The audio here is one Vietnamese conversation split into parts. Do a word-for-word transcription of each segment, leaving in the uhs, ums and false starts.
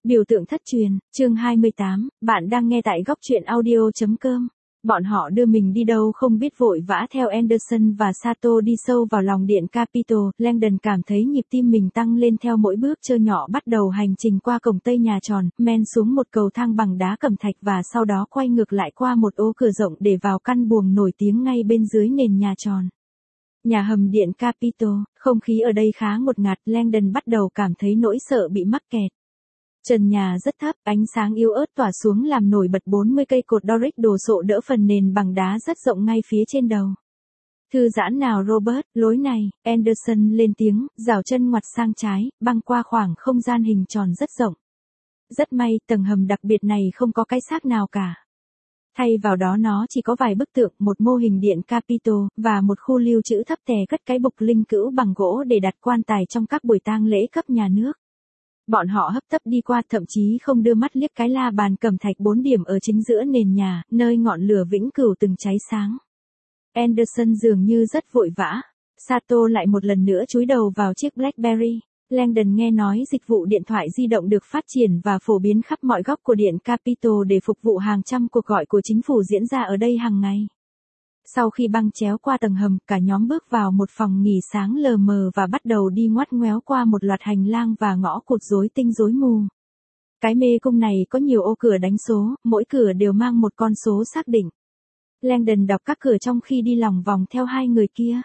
Biểu tượng thất truyền, chương hai mươi tám, bạn đang nghe tại góc truyện audio.com. Bọn họ đưa mình đi đâu không biết, vội vã theo Anderson và Sato đi sâu vào lòng điện Capitol. Langdon cảm thấy nhịp tim mình tăng lên theo mỗi bước chơ nhỏ, bắt đầu hành trình qua cổng tây nhà tròn, men xuống một cầu thang bằng đá cẩm thạch và sau đó quay ngược lại qua một ô cửa rộng để vào căn buồng nổi tiếng ngay bên dưới nền nhà tròn. Nhà hầm điện Capitol, không khí ở đây khá ngột ngạt. Langdon bắt đầu cảm thấy nỗi sợ bị mắc kẹt. Trần nhà rất thấp, ánh sáng yếu ớt tỏa xuống làm nổi bật bốn mươi cây cột Doric đồ sộ đỡ phần nền bằng đá rất rộng ngay phía trên đầu. Thư giãn nào Robert, lối này, Anderson lên tiếng, rảo chân ngoặt sang trái, băng qua khoảng không gian hình tròn rất rộng. Rất may, tầng hầm đặc biệt này không có cái xác nào cả. Thay vào đó nó chỉ có vài bức tượng, một mô hình điện Capitol, và một khu lưu trữ thấp tè cất cái bục linh cữu bằng gỗ để đặt quan tài trong các buổi tang lễ cấp nhà nước. Bọn họ hấp tấp đi qua, thậm chí không đưa mắt liếc cái la bàn cẩm thạch bốn điểm ở chính giữa nền nhà, nơi ngọn lửa vĩnh cửu từng cháy sáng. Anderson dường như rất vội vã. Sato lại một lần nữa chúi đầu vào chiếc BlackBerry. Langdon nghe nói dịch vụ điện thoại di động được phát triển và phổ biến khắp mọi góc của điện Capitol để phục vụ hàng trăm cuộc gọi của chính phủ diễn ra ở đây hàng ngày. Sau khi băng chéo qua tầng hầm, cả nhóm bước vào một phòng nghỉ sáng lờ mờ và bắt đầu đi ngoắt ngoéo qua một loạt hành lang và ngõ cụt rối tinh rối mù. Cái mê cung này có nhiều ô cửa đánh số, mỗi cửa đều mang một con số xác định. Langdon đọc các cửa trong khi đi lòng vòng theo hai người kia.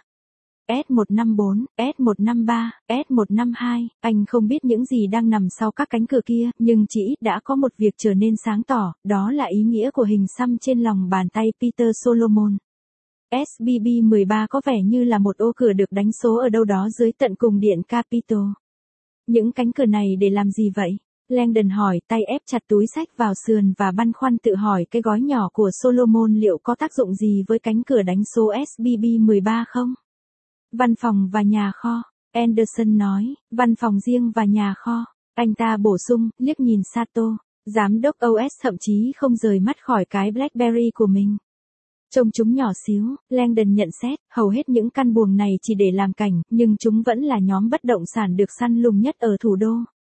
S một năm bốn, S một năm ba, S một năm hai, anh không biết những gì đang nằm sau các cánh cửa kia, nhưng chỉ ít đã có một việc trở nên sáng tỏ, đó là ý nghĩa của hình xăm trên lòng bàn tay Peter Solomon. ét bê bê mười ba có vẻ như là một ô cửa được đánh số ở đâu đó dưới tận cùng điện Capitol. Những cánh cửa này để làm gì vậy? Langdon hỏi, tay ép chặt túi sách vào sườn và băn khoăn tự hỏi cái gói nhỏ của Solomon liệu có tác dụng gì với cánh cửa đánh số ét bê bê mười ba không? Văn phòng và nhà kho, Anderson nói, văn phòng riêng và nhà kho. Anh ta bổ sung, liếc nhìn Sato. Giám đốc ô ét thậm chí không rời mắt khỏi cái BlackBerry của mình. Trông chúng nhỏ xíu, Langdon nhận xét, hầu hết những căn buồng này chỉ để làm cảnh, nhưng chúng vẫn là nhóm bất động sản được săn lùng nhất ở thủ đô.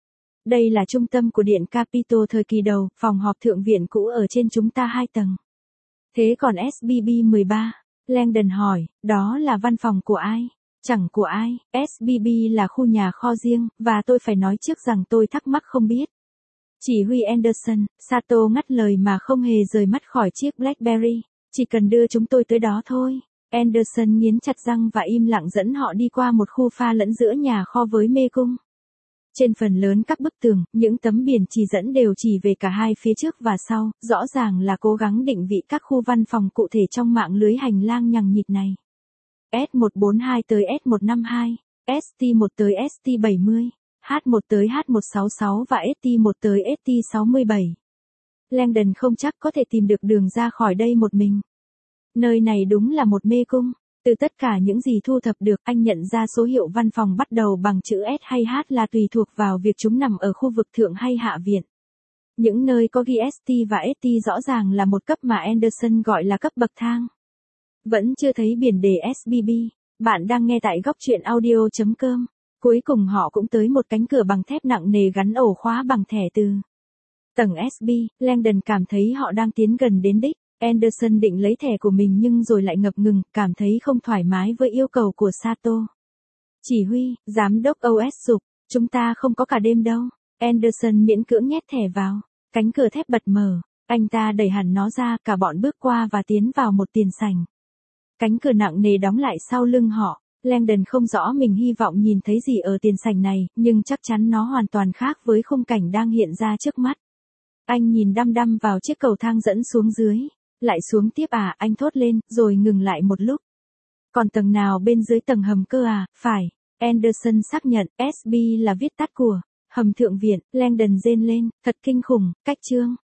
Đây là trung tâm của điện Capitol thời kỳ đầu, phòng họp thượng viện cũ ở trên chúng ta hai tầng. Thế còn ét bê bê mười ba? Langdon hỏi, đó là văn phòng của ai? Chẳng của ai, ét bê bê là khu nhà kho riêng, và tôi phải nói trước rằng tôi thắc mắc không biết. Chỉ huy Anderson, Sato ngắt lời mà không hề rời mắt khỏi chiếc BlackBerry. Chỉ cần đưa chúng tôi tới đó thôi. Anderson nghiến chặt răng và im lặng dẫn họ đi qua một khu pha lẫn giữa nhà kho với mê cung. Trên phần lớn các bức tường, những tấm biển chỉ dẫn đều chỉ về cả hai phía trước và sau, rõ ràng là cố gắng định vị các khu văn phòng cụ thể trong mạng lưới hành lang nhằng nhịt này. S một bốn hai tới S một năm hai, S T một tới S T bảy mươi, H một tới H một sáu sáu và S T một tới S T sáu mươi bảy. Langdon không chắc có thể tìm được đường ra khỏi đây một mình. Nơi này đúng là một mê cung. Từ tất cả những gì thu thập được, anh nhận ra số hiệu văn phòng bắt đầu bằng chữ S hay H là tùy thuộc vào việc chúng nằm ở khu vực thượng hay hạ viện. Những nơi có ghi S T và S T rõ ràng là một cấp mà Anderson gọi là cấp bậc thang. Vẫn chưa thấy biển đề ét bê bê. Bạn đang nghe tại góc truyện audio.com. Cuối cùng họ cũng tới một cánh cửa bằng thép nặng nề gắn ổ khóa bằng thẻ từ tầng ét bê. Langdon cảm thấy họ đang tiến gần đến đích. Anderson định lấy thẻ của mình nhưng rồi lại ngập ngừng, cảm thấy không thoải mái với yêu cầu của Sato. Chỉ huy, giám đốc ô ét sụp, chúng ta không có cả đêm đâu. Anderson miễn cưỡng nhét thẻ vào. Cánh cửa thép bật mở. Anh ta đẩy hẳn nó ra, cả bọn bước qua và tiến vào một tiền sảnh. Cánh cửa nặng nề đóng lại sau lưng họ. Langdon không rõ mình hy vọng nhìn thấy gì ở tiền sảnh này, nhưng chắc chắn nó hoàn toàn khác với khung cảnh đang hiện ra trước mắt. Anh nhìn đăm đăm vào chiếc cầu thang dẫn xuống dưới. Lại xuống tiếp à, anh thốt lên, rồi ngừng lại một lúc. Còn tầng nào bên dưới tầng hầm cơ à, phải. Anderson xác nhận, ét bê là viết tắt của hầm thượng viện. Langdon rên lên, thật kinh khủng, cách chương.